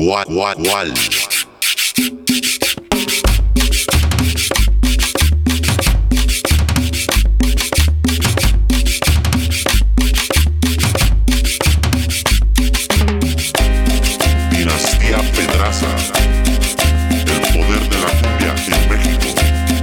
¿Cuál? Dinastía Pedraza, el poder de la cumbia en México.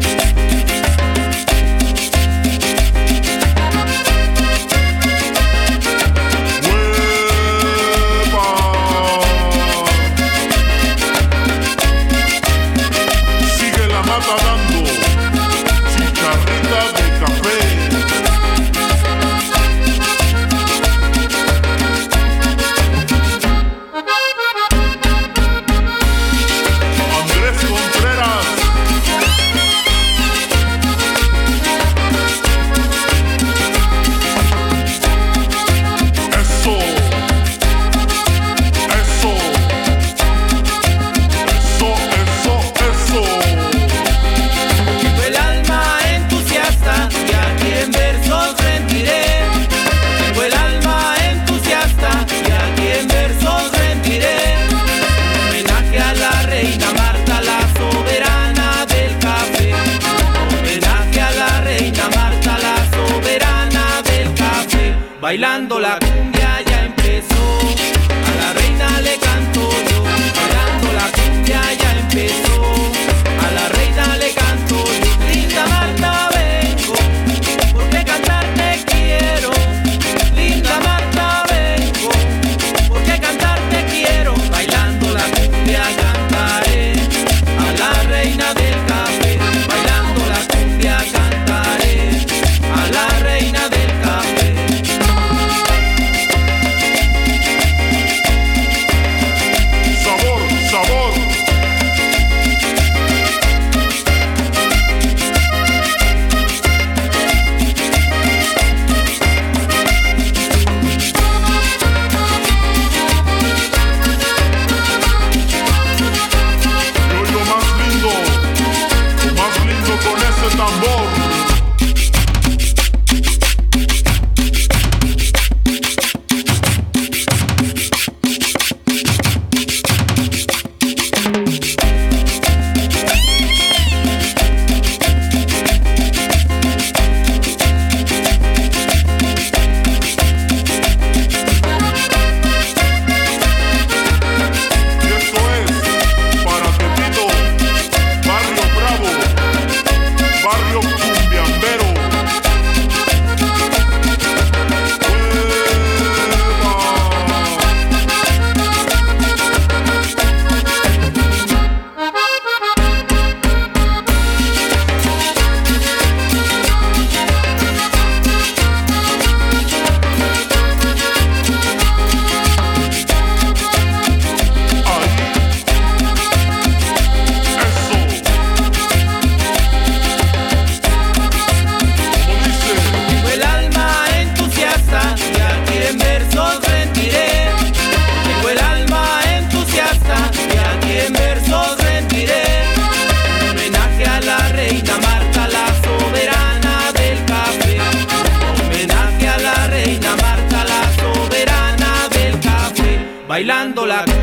Bailando la cumbia ya empezó, a la reina le canto yo. Bailando la cumbia ya empezó, a la reina le canto yo. Linda Marta vengo, porque cantarte quiero. Linda Marta vengo, porque cantarte quiero. Bailando la cumbia cantaré, a la reina del café. Bailando la cumbia cantaré, a la reina del café. Bailando la